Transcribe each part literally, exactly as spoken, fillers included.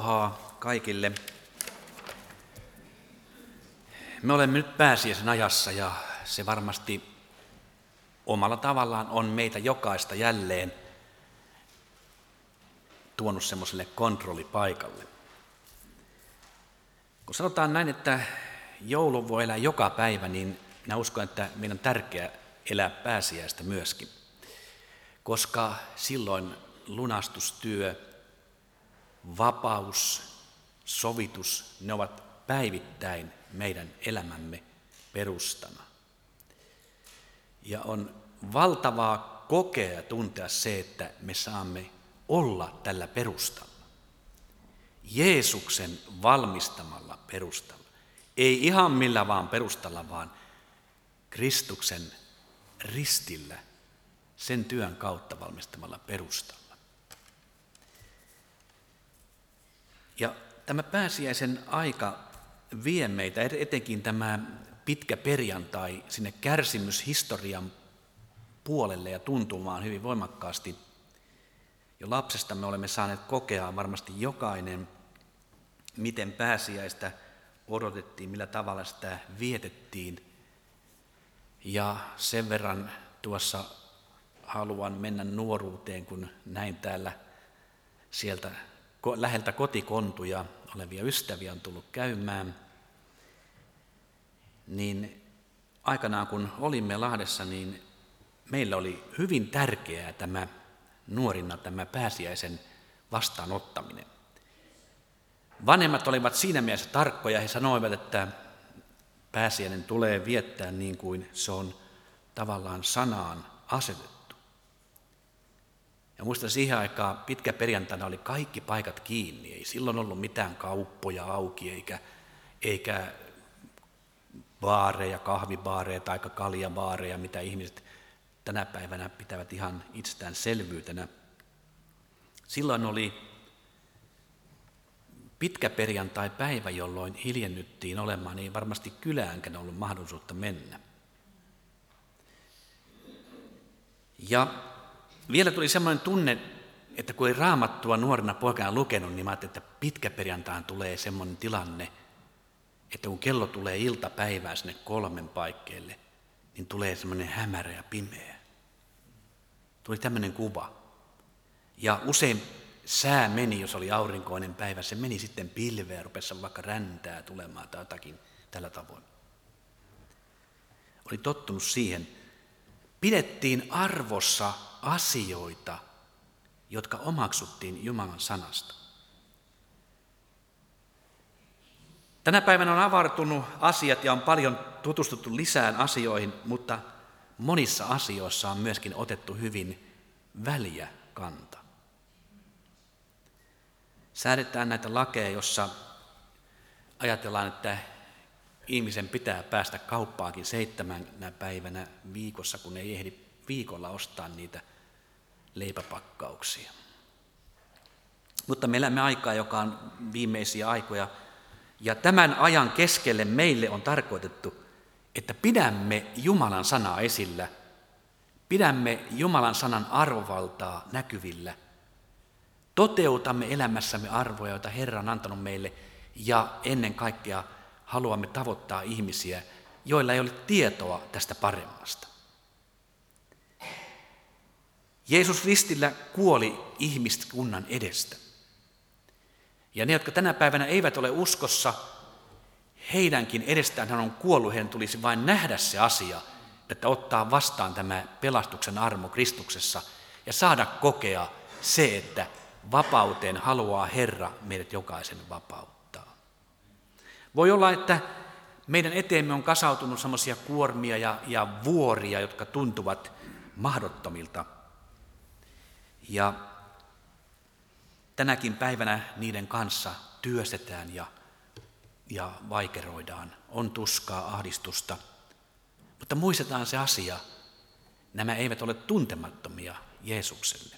rauhaa kaikille. Me olemme nyt pääsiäisen ajassa ja se varmasti omalla tavallaan on meitä jokaista jälleen tuonut semmoiselle kontrollipaikalle. Kun sanotaan näin, että joulu voi elää joka päivä, niin minä uskon, että meidän on tärkeää elää pääsiäistä myöskin, koska silloin lunastustyö, vapaus, sovitus, ne ovat päivittäin meidän elämämme perustana. Ja on valtavaa kokea ja tuntea se, että me saamme olla tällä perustalla. Jeesuksen valmistamalla perustalla. Ei ihan millä vaan perustalla, vaan Kristuksen ristillä, sen työn kautta valmistamalla perustalla. Ja tämä pääsiäisen aika vie meitä, etenkin tämä pitkä perjantai, sinne kärsimyshistorian puolelle ja tuntumaan hyvin voimakkaasti. Jo lapsesta me olemme saaneet kokea varmasti jokainen, miten pääsiäistä odotettiin, millä tavalla sitä vietettiin. Ja sen verran tuossa haluan mennä nuoruuteen, kun näin täällä sieltä läheltä kotikontuja olevia ystäviä on tullut käymään. Niin aikanaan kun olimme Lahdessa, niin meillä oli hyvin tärkeää tämä nuorina tämä pääsiäisen vastaanottaminen. Vanhemmat olivat siinä mielessä tarkkoja, he sanoivat, että pääsiäinen tulee viettää niin kuin se on tavallaan sanaan asetettu. Ja muistan siihen aikaan pitkä perjantaina oli kaikki paikat kiinni, ei silloin ollut mitään kauppoja auki eikä, eikä baareja, kahvibaareja tai kaljabaareja, mitä ihmiset tänä päivänä pitävät ihan itsestäänselvyytenä. Silloin oli pitkä perjantai-päivä, jolloin hiljennyttiin olemaan, ei varmasti kyläänkään ollut mahdollisuutta mennä. Ja vielä tuli semmoinen tunne, että kun ei Raamattua nuorena poikana lukenut, niin mä ajattelin, että pitkä perjantain tulee semmoinen tilanne, että kun kello tulee iltapäivään sinne kolmen paikkeelle, niin tulee semmoinen hämärä ja pimeä. Tuli tämmöinen kuva. Ja usein sää meni, jos oli aurinkoinen päivä, se meni sitten pilveä, rupesi vaikka räntää tulemaan tai jotakin tällä tavoin. Oli tottunut siihen. Pidettiin arvossa asioita, jotka omaksuttiin Jumalan sanasta. Tänä päivänä on avartunut asiat ja on paljon tutustuttu lisään asioihin, mutta monissa asioissa on myöskin otettu hyvin väliä kanta. Säädetään näitä lakeja, jossa ajatellaan, että ihmisen pitää päästä kauppaakin seitsemänä päivänä viikossa, kun ei ehdi viikolla ostaa niitä leipäpakkauksia. Mutta me elämme aikaa, joka on viimeisiä aikoja, ja tämän ajan keskelle meille on tarkoitettu, että pidämme Jumalan sanaa esillä, pidämme Jumalan sanan arvovaltaa näkyvillä, toteutamme elämässämme arvoja, joita Herra on antanut meille, ja ennen kaikkea haluamme tavoittaa ihmisiä, joilla ei ole tietoa tästä paremmasta. Jeesus ristillä kuoli ihmiskunnan edestä. Ja ne, jotka tänä päivänä eivät ole uskossa, heidänkin edestään hän on kuollut, heidän tulisi vain nähdä se asia, että ottaa vastaan tämä pelastuksen armo Kristuksessa ja saada kokea se, että vapauteen haluaa Herra meidät jokaisen vapauttaa. Voi olla, että meidän eteemme on kasautunut semmoisia kuormia ja, ja vuoria, jotka tuntuvat mahdottomilta. Ja tänäkin päivänä niiden kanssa työstetään ja, ja vaikeroidaan. On tuskaa, ahdistusta. Mutta muistetaan se asia, nämä eivät ole tuntemattomia Jeesukselle.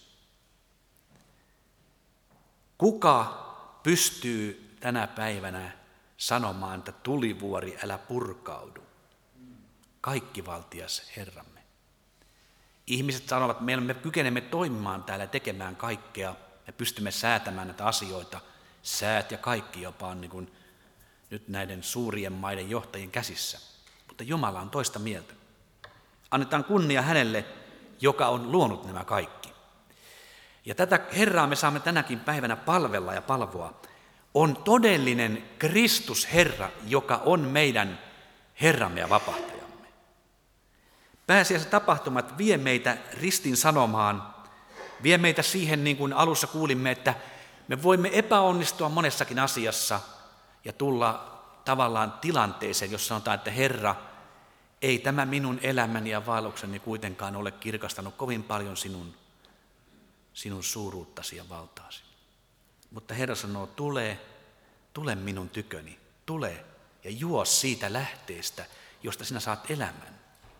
Kuka pystyy tänä päivänä sanomaan, että tulivuori, älä purkaudu? Kaikkivaltias Herramme. Ihmiset sanovat, että me kykenemme toimimaan täällä tekemään kaikkea, me pystymme säätämään näitä asioita säät ja kaikki jopa on niin kuin nyt näiden suurien maiden johtajien käsissä. Mutta Jumala on toista mieltä. Annetaan kunnia hänelle, joka on luonut nämä kaikki. Ja tätä Herraa me saamme tänäkin päivänä palvella ja palvoa. On todellinen Kristus Herra, joka on meidän Herramme ja vapahtajamme. Pääsiäisen tapahtumat vie meitä ristin sanomaan, vie meitä siihen, niin kuin alussa kuulimme, että me voimme epäonnistua monessakin asiassa ja tulla tavallaan tilanteeseen, jossa sanotaan, että Herra, ei tämä minun elämäni ja vaellukseni kuitenkaan ole kirkastanut kovin paljon sinun, sinun suuruuttasi ja valtaasi. Mutta Herra sanoo, tule, tule minun tyköni, tule ja juo siitä lähteestä, josta sinä saat elämän.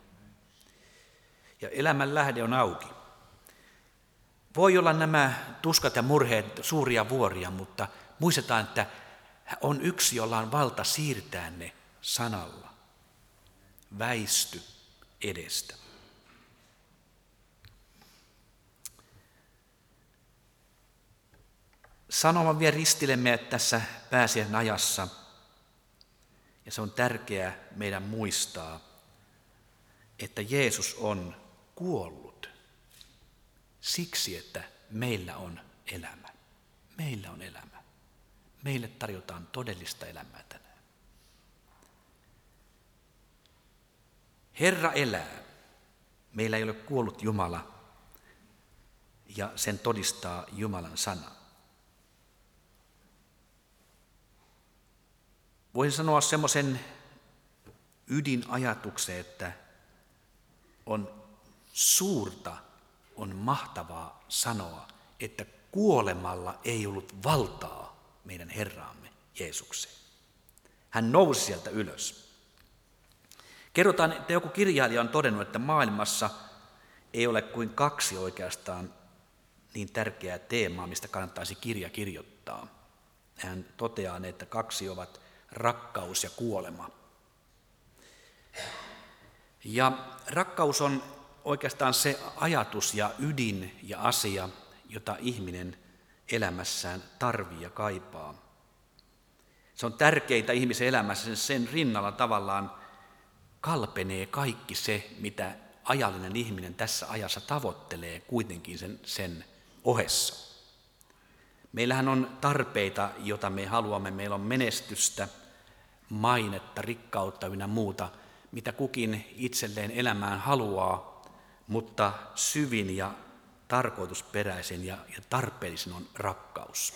Ja elämän lähde on auki. Voi olla nämä tuskat ja murheet suuria vuoria, mutta muistetaan, että on yksi, jolla on valta siirtää ne sanalla. Väisty edestä. Sanoma vie ristilemme tässä pääsiäisen ajassa, ja se on tärkeää meidän muistaa, että Jeesus on kuollut siksi, että meillä on elämä. Meillä on elämä. Meille tarjotaan todellista elämää tänään. Herra elää. Meillä ei ole kuollut Jumala, ja sen todistaa Jumalan sana. Voisin sanoa semmoisen ydinajatuksen, että on suurta, on mahtavaa sanoa, että kuolemalla ei ollut valtaa meidän Herraamme Jeesukseen. Hän nousi sieltä ylös. Kerrotaan, että joku kirjailija on todennut, että maailmassa ei ole kuin kaksi oikeastaan niin tärkeää teemaa, mistä kannattaisi kirja kirjoittaa. Hän toteaa, että kaksi ovat rakkaus ja kuolema. Ja rakkaus on oikeastaan se ajatus ja ydin ja asia, jota ihminen elämässään tarvitsee ja kaipaa. Se on tärkeintä ihmisen elämässä, sen rinnalla tavallaan kalpenee kaikki se, mitä ajallinen ihminen tässä ajassa tavoittelee kuitenkin sen, sen ohessa. Meillähän on tarpeita, joita me haluamme. Meillä on menestystä, mainetta, rikkautta ynnä muuta, mitä kukin itselleen elämään haluaa, mutta syvin ja tarkoitusperäisin ja, ja tarpeellisin on rakkaus.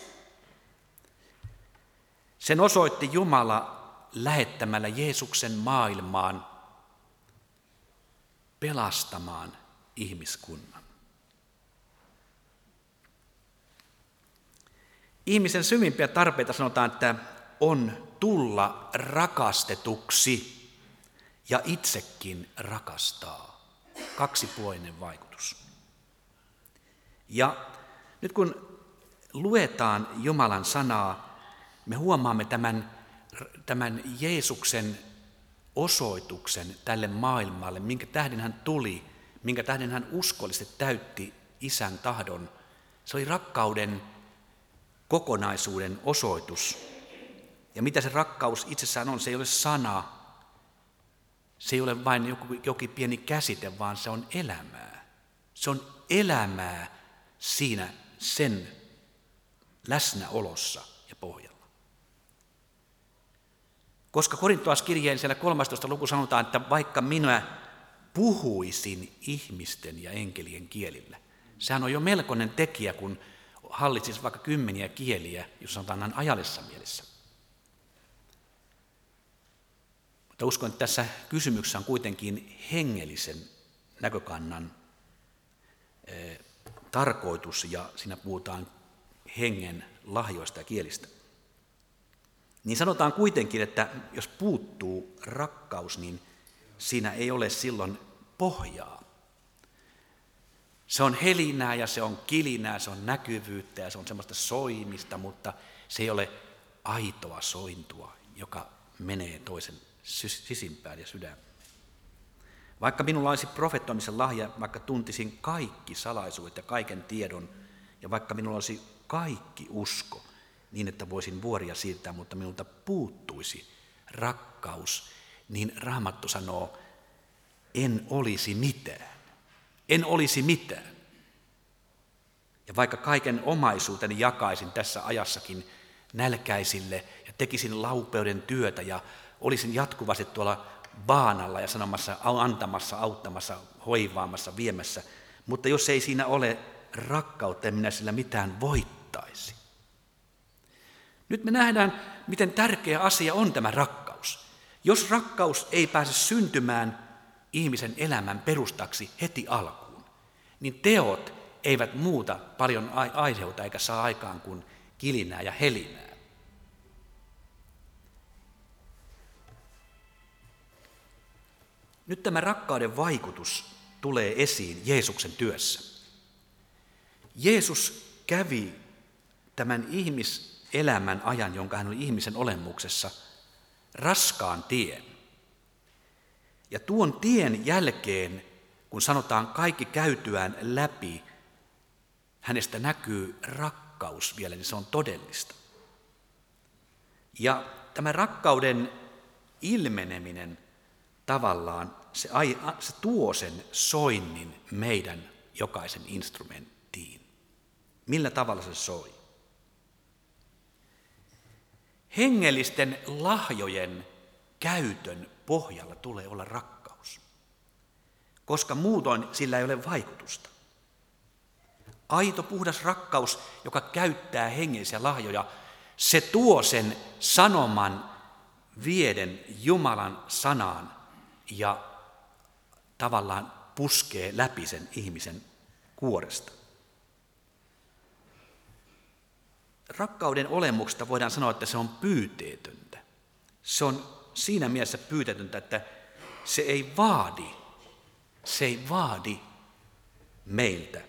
Sen osoitti Jumala lähettämällä Jeesuksen maailmaan pelastamaan ihmiskunnan. Ihmisen syvimpiä tarpeita sanotaan, että on tulla rakastetuksi ja itsekin rakastaa. Kaksipuolinen vaikutus. Ja nyt kun luetaan Jumalan sanaa, me huomaamme tämän, tämän Jeesuksen osoituksen tälle maailmalle, minkä tähden hän tuli, minkä tähden hän uskollisesti täytti Isän tahdon. Se oli rakkauden kokonaisuuden osoitus. Ja mitä se rakkaus itsessään on, se ei ole sana, se ei ole vain joku, jokin pieni käsite, vaan se on elämää. Se on elämää siinä sen läsnäolossa ja pohjalla. Koska korintolaiskirjeen siellä kolmastoista luku sanotaan, että vaikka minä puhuisin ihmisten ja enkelien kielillä, sehän on jo melkoinen tekijä, kun hallitsisi vaikka kymmeniä kieliä, jos sanotaan näin ajallisessa mielessä. Mutta uskon, että tässä kysymyksessä on kuitenkin hengellisen näkökannan eh, tarkoitus, ja siinä puhutaan hengen lahjoista ja kielistä. Niin sanotaan kuitenkin, että jos puuttuu rakkaus, niin siinä ei ole silloin pohjaa. Se on helinää ja se on kilinää, se on näkyvyyttä ja se on semmoista soimista, mutta se ei ole aitoa sointua, joka menee toisen sisimpään ja sydämeen. Vaikka minulla olisi profetoimisen lahja, vaikka tuntisin kaikki salaisuudet ja kaiken tiedon, ja vaikka minulla olisi kaikki usko, niin, että voisin vuoria siirtää, mutta minulta puuttuisi rakkaus, niin Raamattu sanoo, en olisi mitään. En olisi mitään. Ja vaikka kaiken omaisuuteni jakaisin tässä ajassakin nälkäisille ja tekisin laupeuden työtä ja olisin jatkuvasti tuolla baanalla ja sanomassa, antamassa, auttamassa, hoivaamassa, viemässä, mutta jos ei siinä ole rakkautta, en minä sillä mitään voittaisi. Nyt me nähdään, miten tärkeä asia on tämä rakkaus. Jos rakkaus ei pääse syntymään ihmisen elämän perustaksi heti alkuun, niin teot eivät muuta paljon aiheuta eikä saa aikaan kuin kilinää ja helinää. Nyt tämä rakkauden vaikutus tulee esiin Jeesuksen työssä. Jeesus kävi tämän ihmiselämän ajan, jonka hän oli ihmisen olemuksessa, raskaan tien. Ja tuon tien jälkeen, kun sanotaan kaikki käytyään läpi, hänestä näkyy rakkaus vielä, niin se on todellista. Ja tämä rakkauden ilmeneminen tavallaan, se, se tuo sen soinnin meidän jokaisen instrumenttiin. Millä tavalla se soi? Hengellisten lahjojen käytön pohjalla tulee olla rakkaus, koska muutoin sillä ei ole vaikutusta. Aito puhdas rakkaus, joka käyttää hengellisiä lahjoja, se tuo sen sanoman vieden Jumalan sanaan ja tavallaan puskee läpi sen ihmisen kuoresta. Rakkauden olemuksesta voidaan sanoa, että se on pyyteetöntä. Se on siinä mielessä pyyteetöntä, että se ei vaadi, se ei vaadi meiltä.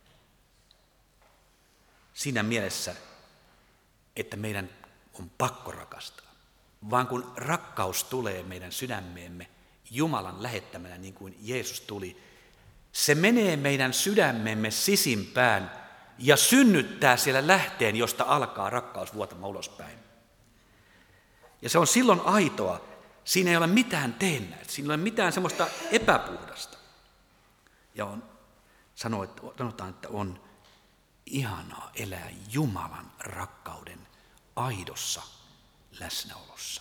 Siinä mielessä, että meidän on pakko rakastaa, vaan kun rakkaus tulee meidän sydämeemme Jumalan lähettämänä niin kuin Jeesus tuli, se menee meidän sydämemme sisimpään ja synnyttää siellä lähteen, josta alkaa rakkaus vuotamaan ulospäin. Ja se on silloin aitoa, siinä ei ole mitään teennäistä, siinä ei ole mitään semmoista epäpuhdasta. Ja on, sanotaan, että on ihanaa elää Jumalan rakkauden aidossa läsnäolossa.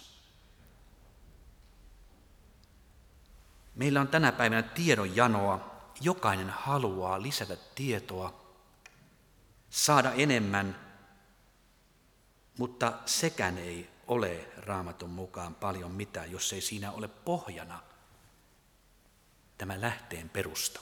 Meillä on tänä päivänä tiedonjanoa. Jokainen haluaa lisätä tietoa, saada enemmän, mutta sekään ei ole Raamatun mukaan paljon mitään, jos ei siinä ole pohjana tämä lähteen perusta.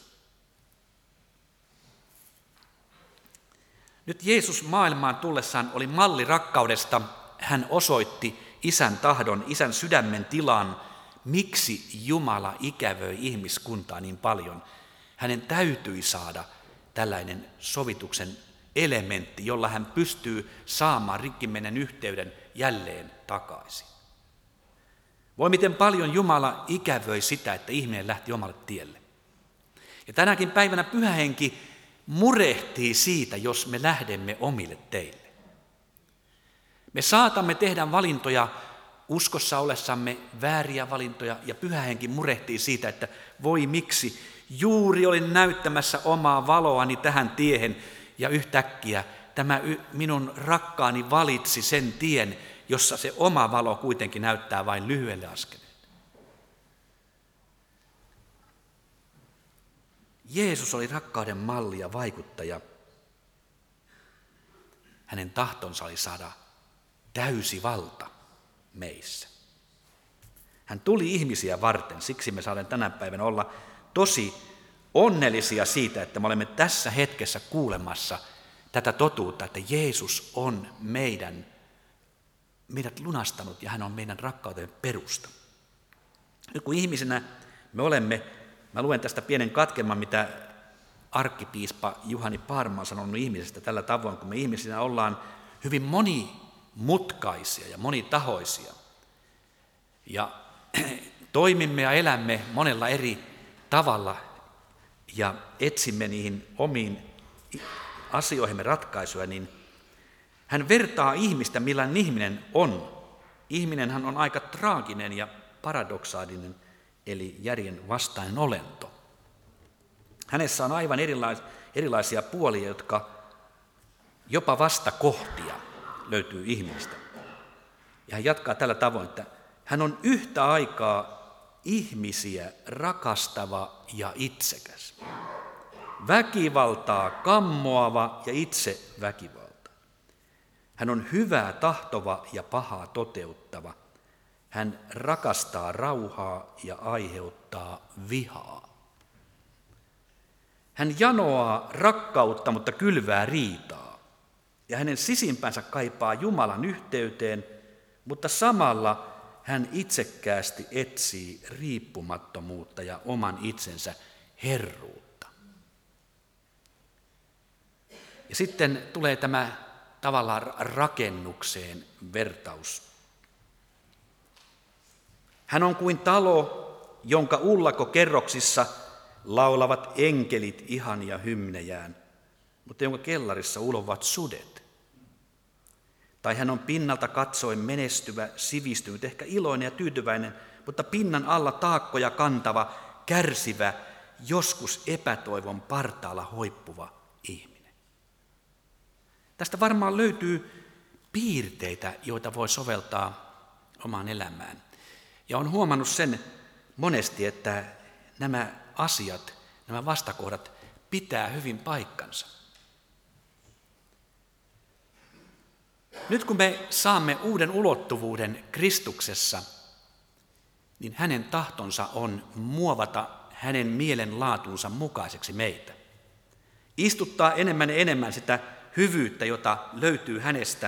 Nyt Jeesus maailmaan tullessaan oli malli rakkaudesta. Hän osoitti Isän tahdon, Isän sydämen tilan, miksi Jumala ikävöi ihmiskuntaa niin paljon. Hänen täytyi saada tällainen sovituksen elementti, jolla hän pystyy saamaan rikkimenen yhteyden jälleen takaisin. Voi miten paljon Jumala ikävöi sitä, että ihminen lähti omalle tielle. Ja tänäkin päivänä Pyhä Henki murehtii siitä, jos me lähdemme omille teille. Me saatamme tehdä valintoja uskossa ollessamme, vääriä valintoja, ja Pyhä Henki murehtii siitä, että voi miksi juuri olin näyttämässä omaa valoani tähän tiehen, ja yhtäkkiä tämä minun rakkaani valitsi sen tien, jossa se oma valo kuitenkin näyttää vain lyhyelle askeleelle. Jeesus oli rakkauden malli ja vaikuttaja. Hänen tahtonsa oli saada täysi valta meissä. Hän tuli ihmisiä varten, siksi me saadaan tänä päivänä olla tosi onnellisia siitä, että me olemme tässä hetkessä kuulemassa tätä totuutta, että Jeesus on meidän, meidät lunastanut ja hän on meidän rakkauden perusta. Nyt kun ihmisenä me olemme, mä luen tästä pienen katkelman, mitä arkkipiispa Juhani Paarma on sanonut ihmisestä tällä tavoin, kun me ihmisinä ollaan hyvin monimutkaisia ja monitahoisia. Ja toimimme ja elämme monella eri tavalla ja etsimme niihin omiin asioihimme ratkaisuja, niin Hän vertaa ihmistä, millainen ihminen on. Ihminenhän on aika traaginen ja paradoksaalinen, eli järjen vastainen olento. Hänessä on aivan erilaisia puolia, jotka jopa vastakohtia löytyy ihmistä. Ja hän jatkaa tällä tavoin, että hän on yhtä aikaa ihmisiä rakastava ja itsekäs. Väkivaltaa kammoava ja itse väkivalta. Hän on hyvää tahtova ja pahaa toteuttava. Hän rakastaa rauhaa ja aiheuttaa vihaa. Hän janoaa rakkautta, mutta kylvää riitaa. Ja hänen sisimpänsä kaipaa Jumalan yhteyteen, mutta samalla hän itsekkäästi etsii riippumattomuutta ja oman itsensä herruutta. Ja sitten tulee tämä tavallaan rakennukseen vertaus. Hän on kuin talo, jonka ullakokerroksissa laulavat enkelit ihania hymnejään, mutta jonka kellarissa ulovat sudet. Tai hän on pinnalta katsoen menestyvä, sivistynyt, ehkä iloinen ja tyytyväinen, mutta pinnan alla taakkoja kantava, kärsivä, joskus epätoivon partaalla hoippuva ihminen. Tästä varmaan löytyy piirteitä, joita voi soveltaa omaan elämään. Ja olen huomannut sen monesti, että nämä asiat, nämä vastakohdat pitää hyvin paikkansa. Nyt kun me saamme uuden ulottuvuuden Kristuksessa, niin hänen tahtonsa on muovata hänen mielenlaatunsa mukaiseksi meitä. Istuttaa enemmän ja enemmän sitä hyvyyttä, jota löytyy hänestä,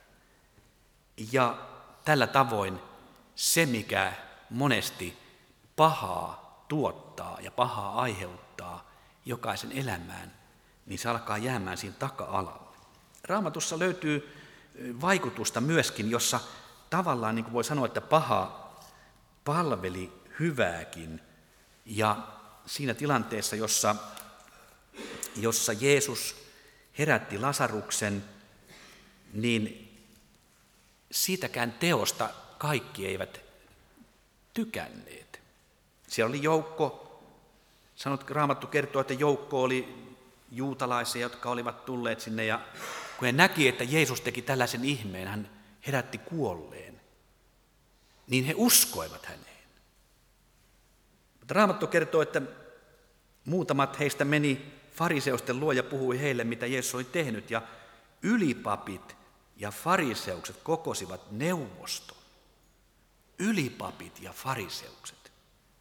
ja tällä tavoin se, mikä monesti pahaa tuottaa ja pahaa aiheuttaa jokaisen elämään, niin se alkaa jäämään siinä taka-alalle. Raamatussa löytyy vaikutusta myöskin, jossa tavallaan niin kuin voi sanoa, että paha palveli hyvääkin. Ja siinä tilanteessa, jossa, jossa Jeesus herätti Lasaruksen, niin siitäkään teosta kaikki eivät tykänneet. Siellä oli joukko, sanot, Raamattu kertoo, että joukko oli juutalaisia, jotka olivat tulleet sinne, ja kun he näki, että Jeesus teki tällaisen ihmeen, hän herätti kuolleen, niin he uskoivat häneen. Mutta Raamattu kertoo, että muutamat heistä meni fariseusten luo ja puhui heille, mitä Jeesus oli tehnyt, ja ylipapit ja fariseukset kokosivat neuvoston. Ylipapit ja fariseukset.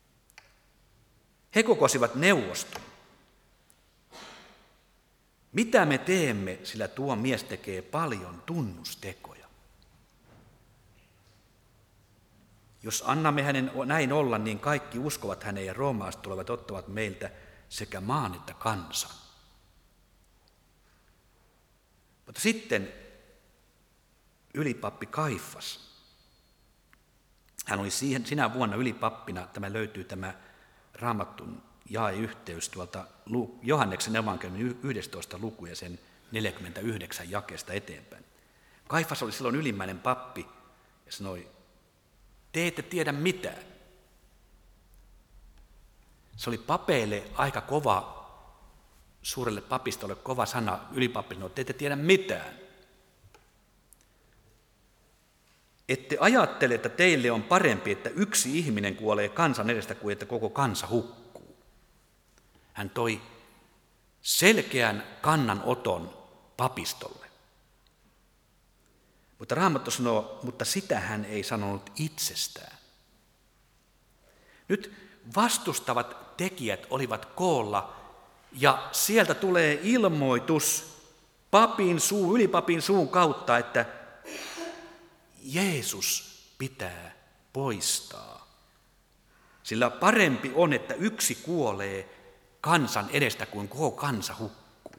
He kokosivat neuvoston. Mitä me teemme, sillä tuo mies tekee paljon tunnustekoja. Jos annamme hänen näin olla, niin kaikki uskovat häneen ja roomalaiset tulevat ottavat meiltä sekä maan että kansan. Mutta sitten ylipappi Kaifas. Hän oli siihen, sinä vuonna ylipappina, tämä löytyy tämä Raamattun jae-yhteys tuolta Johanneksen evankeliumin yhdestoista luku ja sen neljäkymmentäyhdeksän jakeesta eteenpäin. Kaifas oli silloin ylimmäinen pappi ja sanoi, te ette tiedä mitään. Se oli papeille aika kova, suurelle papistolle kova sana, ylipappi sanoi, te ette tiedä mitään. Ette ajattele, että teille on parempi, että yksi ihminen kuolee kansan edestä kuin että koko kansa hukkuu. Hän toi selkeän kannanoton papistolle. Mutta Raamattu sanoo, mutta sitä hän ei sanonut itsestään. Nyt vastustavat tekijät olivat koolla ja sieltä tulee ilmoitus papin suu, ylipapin suun kautta, että Jeesus pitää poistaa. Sillä parempi on, että yksi kuolee kansan edestä kuin koko kansa hukkuu.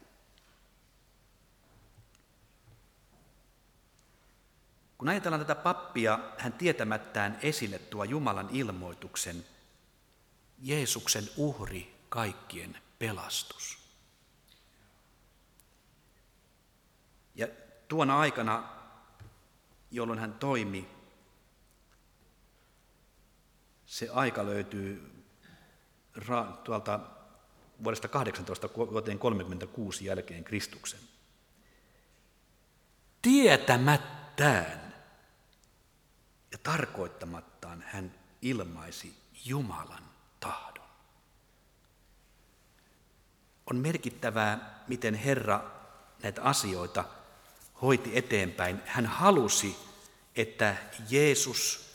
Kun ajatellaan tätä pappia, hän tietämättään esille tuo Jumalan ilmoituksen, Jeesuksen uhri, kaikkien pelastus. Ja tuona aikana, jolloin hän toimi, se aika löytyy tuolta vuodesta kahdeksantoista vuoteen kolmekymmentäkuusi jälkeen Kristuksen. Tietämättään ja tarkoittamattaan hän ilmaisi Jumalan tahdon. On merkittävää, miten Herra näitä asioita hoiti eteenpäin. Hän halusi, että Jeesus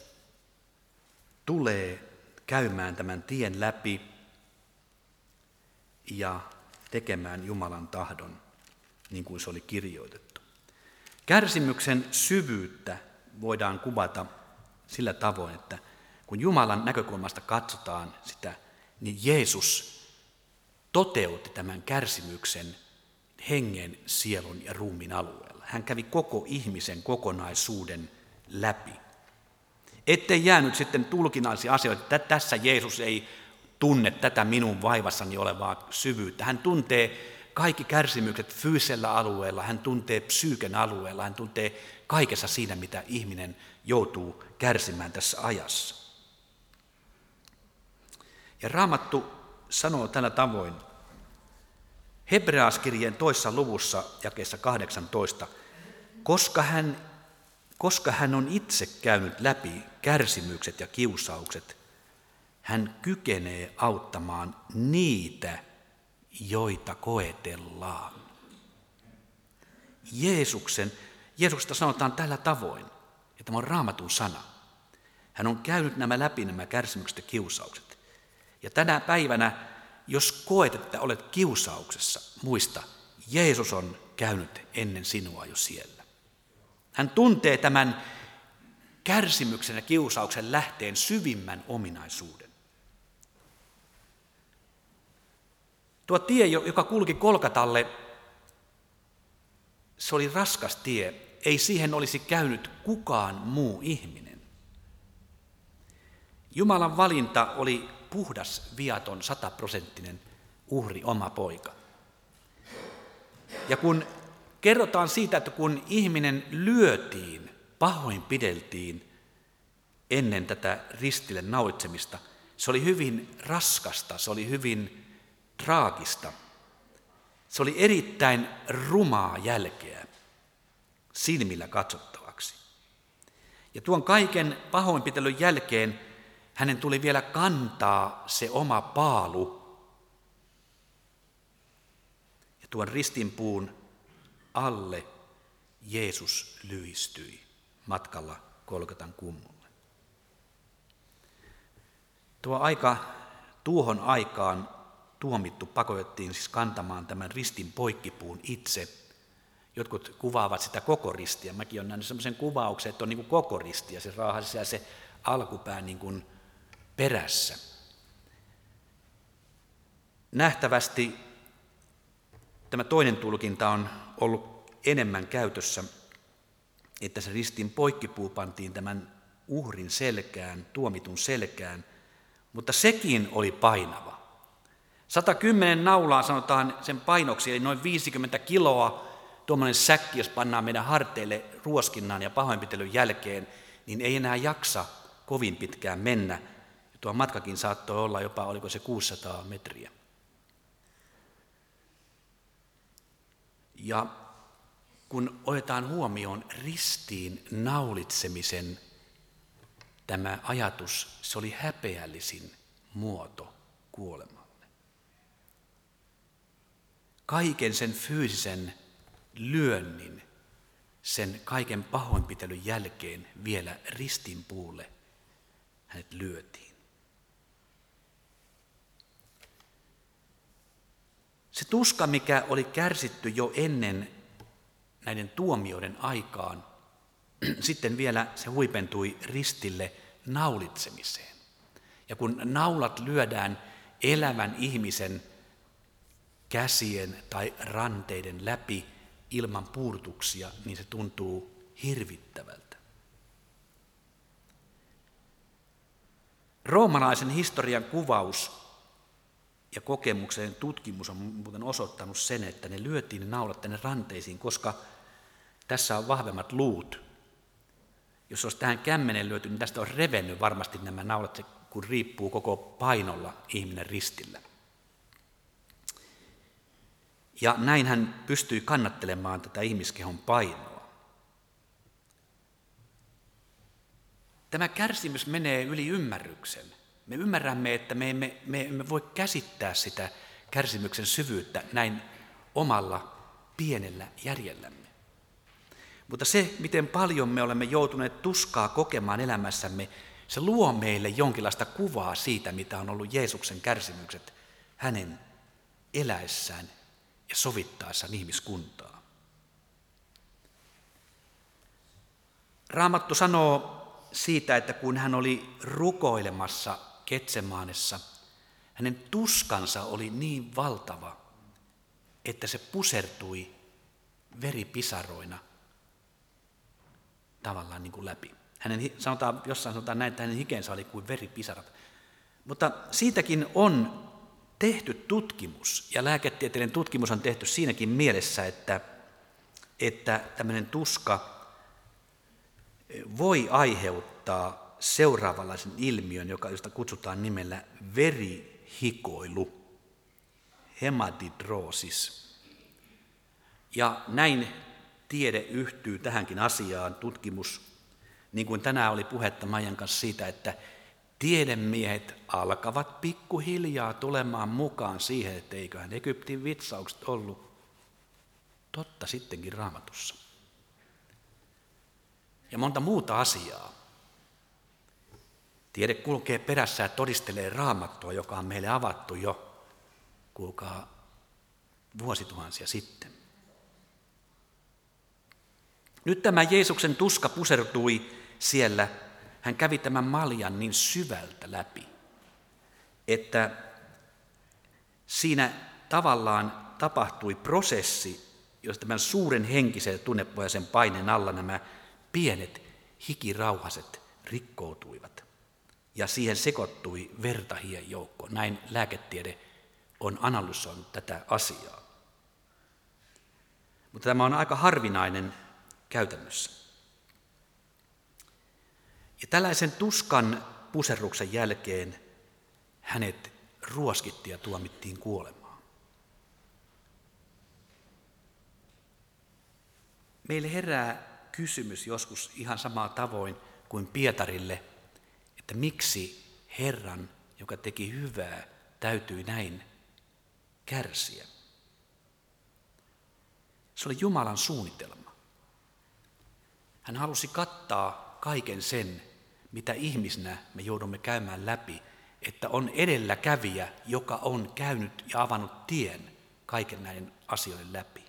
tulee käymään tämän tien läpi ja tekemään Jumalan tahdon, niin kuin se oli kirjoitettu. Kärsimyksen syvyyttä voidaan kuvata sillä tavoin, että kun Jumalan näkökulmasta katsotaan sitä, niin Jeesus toteutti tämän kärsimyksen hengen, sielun ja ruumiin alueella. Hän kävi koko ihmisen kokonaisuuden läpi. Ettei jäänyt sitten tulkinnaisia asioita, että tässä Jeesus ei tunne tätä minun vaivassani olevaa syvyyttä. Hän tuntee kaikki kärsimykset fyysisellä alueella, hän tuntee psyyken alueella, hän tuntee kaikessa siinä, mitä ihminen joutuu kärsimään tässä ajassa. Ja Raamattu sanoo tällä tavoin, Hebrealaiskirjeen toisessa luvussa jakeessa kahdeksantoista, koska hän, koska hän on itse käynyt läpi kärsimykset ja kiusaukset, hän kykenee auttamaan niitä, joita koetellaan. Jeesuksen, Jeesuksesta sanotaan tällä tavoin, että tämä on Raamatun sana. Hän on käynyt nämä läpi nämä kärsimykset ja kiusaukset. Ja tänä päivänä, jos koet, että olet kiusauksessa, muista, Jeesus on käynyt ennen sinua jo siellä. Hän tuntee tämän kärsimyksen ja kiusauksen lähteen syvimmän ominaisuuden. Tuo tie, joka kulki Kolkatalle, se oli raskas tie. Ei siihen olisi käynyt kukaan muu ihminen. Jumalan valinta oli puhdas, viaton, sataprosenttinen uhri, oma poika. Ja kun kerrotaan siitä, että kun ihminen lyötiin, pahoinpideltiin ennen tätä ristille naulitsemista, se oli hyvin raskasta, se oli hyvin traagista. Se oli erittäin rumaa jälkeä silmillä katsottavaksi. Ja tuon kaiken pahoinpitelyn jälkeen hänen tuli vielä kantaa se oma paalu. Ja tuon ristinpuun alle Jeesus lyhistyi matkalla Golgatan kummulle. Tuo aika, tuohon aikaan tuomittu pakotettiin siis kantamaan tämän ristin poikkipuun itse. Jotkut kuvaavat sitä koko ristiä. Mäkin olen nähnyt sellaisen kuvauksen, että on niin kuin koko risti ja se raahasi ja se alkupää niin kuin perässä. Nähtävästi tämä toinen tulkinta on ollut enemmän käytössä, että se ristin poikkipuu pantiin tämän uhrin selkään, tuomitun selkään, mutta sekin oli painava. sata kymmenen naulaa sanotaan sen painoksi, eli noin viisikymmentä kiloa, tuommoinen säkki, jos pannaan meidän harteille ruoskinnan ja pahoinpitelyn jälkeen, niin ei enää jaksa kovin pitkään mennä. Ja tuo matkakin saattoi olla jopa, oliko se kuusisataa metriä. Ja kun otetaan huomioon ristiin naulitsemisen tämä ajatus, se oli häpeällisin muoto kuolemalle. Kaiken sen fyysisen lyönnin, sen kaiken pahoinpitelyn jälkeen vielä ristinpuulle hänet lyötiin. Se tuska, mikä oli kärsitty jo ennen näiden tuomioiden aikaan, sitten vielä se huipentui ristille naulitsemiseen. Ja kun naulat lyödään elävän ihmisen käsien tai ranteiden läpi ilman puudutuksia, niin se tuntuu hirvittävältä. Roomalaisen historian kuvaus ja kokemuksen tutkimus on muuten osoittanut sen, että ne lyötiin ne naulat tänne ranteisiin, koska tässä on vahvemmat luut. Jos olisi tähän kämmenen lyöty, niin tästä olisi revennyt varmasti nämä naulat, kun riippuu koko painolla ihminen ristillä. Ja näin hän pystyi kannattelemaan tätä ihmiskehon painoa. Tämä kärsimys menee yli ymmärryksen. Me ymmärrämme, että me emme, me emme voi käsittää sitä kärsimyksen syvyyttä näin omalla pienellä järjellämme. Mutta se, miten paljon me olemme joutuneet tuskaa kokemaan elämässämme, se luo meille jonkinlaista kuvaa siitä, mitä on ollut Jeesuksen kärsimykset hänen eläessään ja sovittaessaan ihmiskuntaa. Raamattu sanoo siitä, että kun hän oli rukoilemassa Getsemaanessa, hänen tuskansa oli niin valtava, että se pusertui veripisaroina tavallaan niin kuin läpi. Hänen, sanotaan, jossain sanotaan näin, että hänen hikensä oli kuin veripisarat. Mutta siitäkin on tehty tutkimus, ja lääketieteellinen tutkimus on tehty siinäkin mielessä, että, että tämmöinen tuska voi aiheuttaa seuraavanlaisen ilmiön, joka, josta kutsutaan nimellä verihikoilu, hematidroosis. Ja näin tiede yhtyy tähänkin asiaan, tutkimus, niin kuin tänään oli puhetta Maijan kanssa siitä, että tiedemiehet alkavat pikkuhiljaa tulemaan mukaan siihen, että eiköhän Egyptin vitsaukset ollut totta sittenkin Raamatussa. Ja monta muuta asiaa. Tiede kulkee perässä ja todistelee Raamattua, joka on meille avattu jo, kuulkaa, vuosituhansia sitten. Nyt tämä Jeesuksen tuska pusertui siellä. Hän kävi tämän maljan niin syvältä läpi, että siinä tavallaan tapahtui prosessi, jossa tämän suuren henkisen ja tunnepohjaisen paineen alla nämä pienet hikirauhaset rikkoutuivat. Ja siihen sekoittui verta hien joukkoon. Näin lääketiede on analysoinut tätä asiaa. Mutta tämä on aika harvinainen käytännössä. Ja tällaisen tuskan puserruksen jälkeen hänet ruoskittiin ja tuomittiin kuolemaan. Meille herää kysymys joskus ihan samaa tavoin kuin Pietarille, että miksi Herran, joka teki hyvää, täytyi näin kärsiä. Se oli Jumalan suunnitelma. Hän halusi kattaa kaiken sen, mitä ihmisenä me joudumme käymään läpi, että on edelläkävijä, joka on käynyt ja avannut tien kaiken näiden asioiden läpi.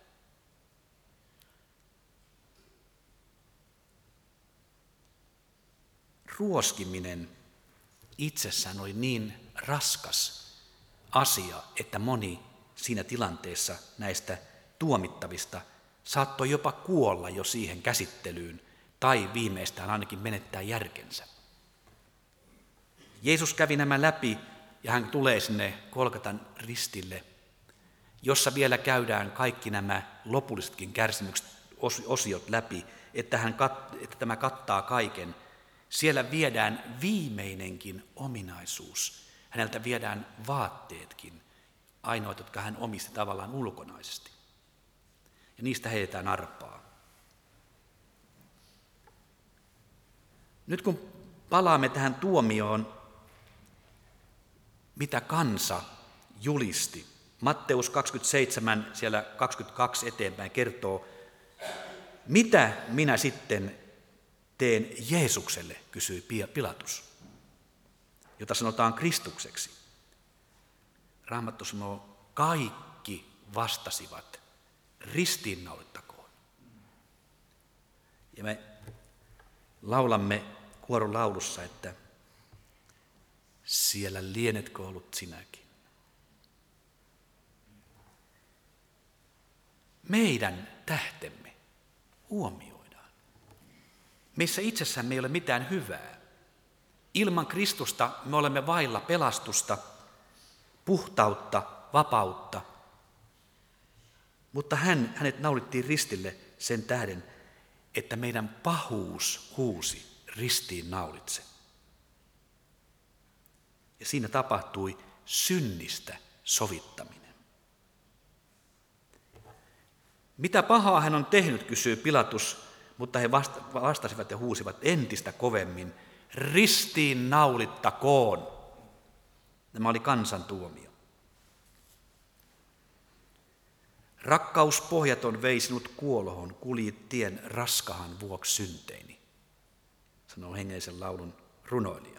Ruoskiminen itsessään oli niin raskas asia, että moni siinä tilanteessa näistä tuomittavista saattoi jopa kuolla jo siihen käsittelyyn tai viimeistään ainakin menettää järkensä. Jeesus kävi nämä läpi ja hän tulee sinne Golgatan ristille, jossa vielä käydään kaikki nämä lopullisetkin kärsimykset, osiot läpi, että, hän kat, että tämä kattaa kaiken. Siellä viedään viimeinenkin ominaisuus. Häneltä viedään vaatteetkin, ainoat, jotka hän omisti tavallaan ulkonaisesti. Ja niistä heitetään arpaa. Nyt kun palaamme tähän tuomioon, mitä kansa julisti. Matteus kaksikymmentäseitsemän, siellä kaksikymmentäkaksi eteenpäin kertoo, mitä minä sitten teen Jeesukselle, kysyi Pilatus, jota sanotaan Kristukseksi. Raamattu sanoo, kaikki vastasivat, ristiinnaulittakoon. Ja me laulamme kuoron laulussa, että siellä lienetkö ollut sinäkin. Meidän tähtemme huomioidaan. Meissä itsessään ei ole mitään hyvää. Ilman Kristusta me olemme vailla pelastusta, puhtautta, vapautta. Mutta hän, hänet naulittiin ristille sen tähden, että meidän pahuus huusi ristiin naulitse. Ja siinä tapahtui synnistä sovittaminen. Mitä pahaa hän on tehnyt, kysyy Pilatus, mutta he vastasivat ja huusivat entistä kovemmin, ristiin naulittakoon. Tämä oli kansan tuomio. Rakkaus pohjaton vei sinut kuolohon, kuljit tien raskahan vuoksi synteini, sanoo hengellisen laulun runoilija.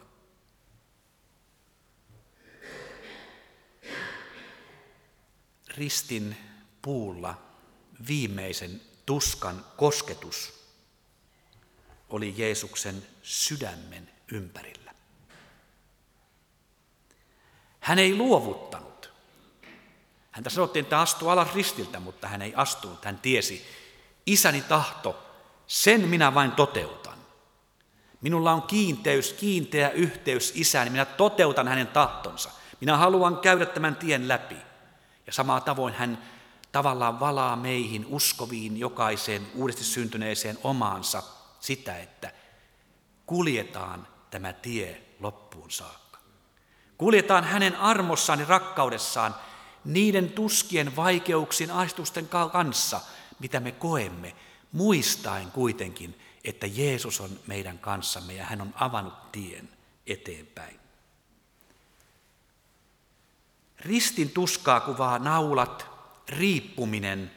Ristin puulla viimeisen tuskan kosketus oli Jeesuksen sydämen ympärillä. Hän ei luovuttanut. Häntä sanottiin, että astu alas ristiltä, mutta hän ei astunut. Hän tiesi, isäni tahto, sen minä vain toteutan. Minulla on kiinteys, kiinteä yhteys isään, minä toteutan hänen tahtonsa. Minä haluan käydä tämän tien läpi. Ja samalla tavoin hän tavallaan valaa meihin uskoviin jokaiseen uudesti syntyneeseen omaansa sitä, että kuljetaan tämä tie loppuun saakka. Kuljetaan hänen armossaan ja rakkaudessaan niiden tuskien, vaikeuksien, ahdistusten kanssa, mitä me koemme, muistaen kuitenkin, että Jeesus on meidän kanssamme ja hän on avannut tien eteenpäin. Ristin tuskaa kuvaa naulat, riippuminen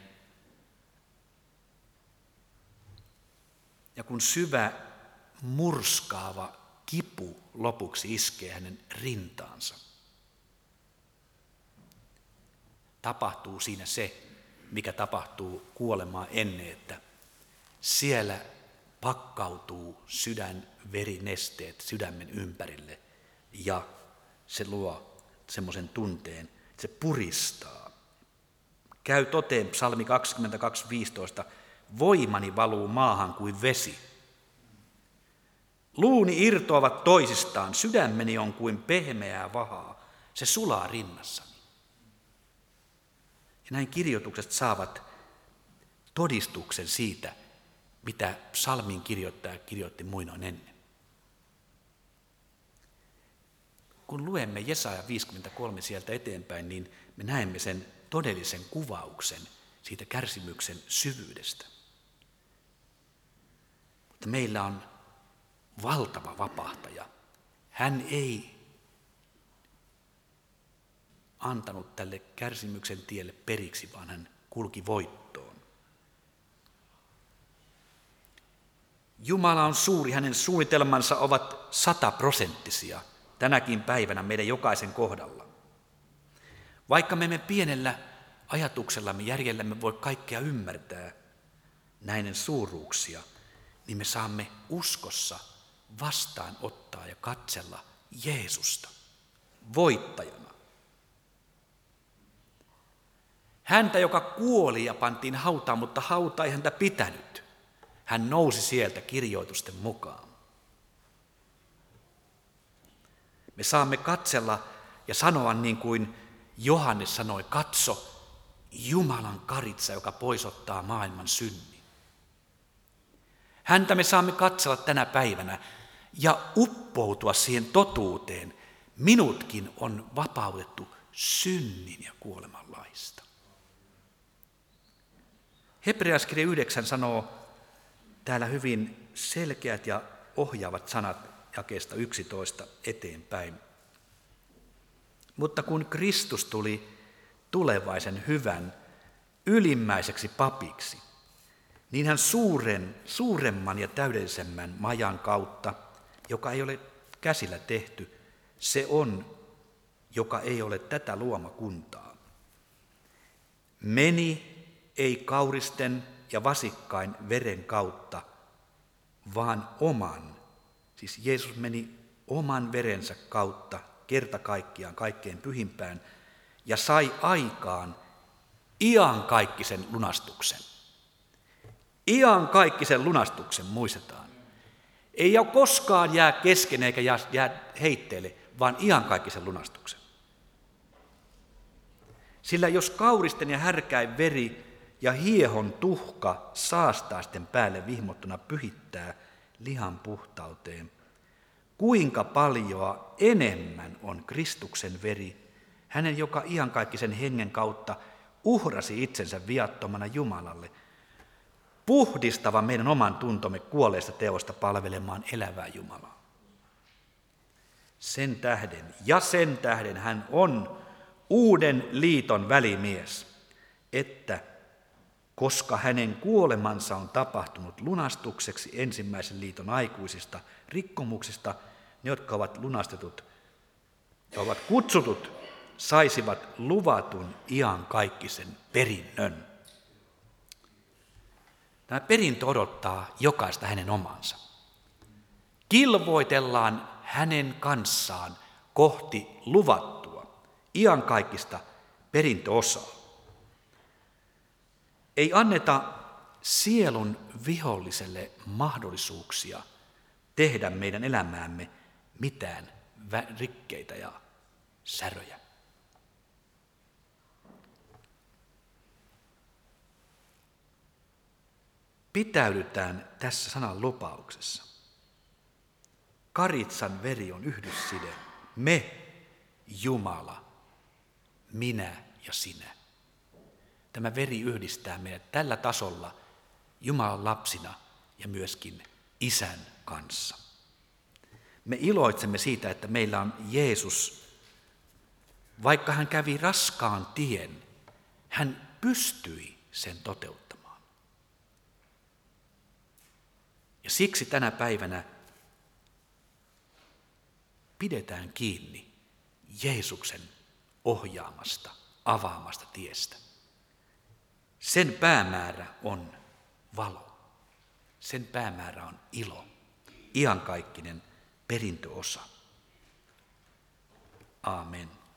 ja kun syvä, murskaava kipu lopuksi iskee hänen rintaansa. Tapahtuu siinä se, mikä tapahtuu kuolemaa ennen, että siellä pakkautuu sydänverinesteet sydämen ympärille ja se luo semmoisen tunteen, että se puristaa. Käy toteen psalmi kaksikymmentäkaksi viisitoista, voimani valuu maahan kuin vesi. Luuni irtoavat toisistaan, sydämeni on kuin pehmeää vahaa, se sulaa rinnassani. Ja näin kirjoitukset saavat todistuksen siitä, mitä psalmin kirjoittaja kirjoitti muinoin ennen. Kun luemme Jesaja viisikymmentäkolme sieltä eteenpäin, niin me näemme sen todellisen kuvauksen siitä kärsimyksen syvyydestä. Mutta meillä on valtava vapahtaja. Hän ei antanut tälle kärsimyksen tielle periksi, vaan hän kulki voittoon. Jumala on suuri, hänen suunnitelmansa ovat sataprosenttisia tänäkin päivänä meidän jokaisen kohdalla. Vaikka me emme pienellä ajatuksellamme, järjellämme voi kaikkea ymmärtää näiden suuruuksia, niin me saamme uskossa vastaanottaa ja katsella Jeesusta voittajana. Häntä, joka kuoli ja pantiin hautaan, mutta hauta ei häntä pitänyt. Hän nousi sieltä kirjoitusten mukaan. Me saamme katsella ja sanoa niin kuin Johannes sanoi, katso Jumalan karitsa, joka poisottaa maailman synnin. Häntä me saamme katsella tänä päivänä ja uppoutua siihen totuuteen. Minutkin on vapautettu synnin ja kuoleman laista. Hebrealaiskirja yhdeksän sanoo täällä hyvin selkeät ja ohjaavat sanat jakeesta yksitoista eteenpäin. Mutta kun Kristus tuli tulevaisen hyvän ylimmäiseksi papiksi, niin hän suuren, suuremman ja täydellisemmän majan kautta, joka ei ole käsillä tehty, se on, joka ei ole tätä luomakuntaa. Meni ei kauristen ja vasikkain veren kautta, vaan oman, siis Jeesus meni oman verensä kautta kerta kaikkiaan kaikkein pyhimpään ja sai aikaan iankaikkisen lunastuksen. Iankaikkisen lunastuksen muistetaan. Ei ole koskaan jää kesken eikä jää heitteille, vaan iankaikkisen lunastuksen. Sillä jos kauristen ja härkäin veri ja hiehon tuhka saastaisten päälle vihmottuna pyhittää lihan puhtauteen. Kuinka paljoa enemmän on Kristuksen veri, hänen joka iankaikkisen hengen kautta uhrasi itsensä viattomana Jumalalle, puhdistava meidän oman tuntomme kuolleesta teosta palvelemaan elävää Jumalaa. Sen tähden ja sen tähden hän on uuden liiton välimies, että koska hänen kuolemansa on tapahtunut lunastukseksi ensimmäisen liiton aikuisista rikkomuksista, ne, jotka ovat lunastetut ja ovat kutsutut, saisivat luvatun iankaikkisen perinnön. Tämä perintö odottaa jokaista hänen omansa. Kilvoitellaan hänen kanssaan kohti luvattua, iankaikkista perintöosaa. Ei anneta sielun viholliselle mahdollisuuksia tehdä meidän elämäämme mitään rikkeitä ja säröjä. Pitäydytään tässä sanan lupauksessa. Karitsan veri on yhdysside. Me, Jumala, minä ja sinä. Tämä veri yhdistää meidät tällä tasolla Jumalan lapsina ja myöskin Isän kanssa. Me iloitsemme siitä, että meillä on Jeesus. Vaikka hän kävi raskaan tien, hän pystyi sen toteuttamaan. Ja siksi tänä päivänä pidetään kiinni Jeesuksen ohjaamasta, avaamasta tiestä. Sen päämäärä on valo. Sen päämäärä on ilo, iankaikkinen perintöosa. Aamen.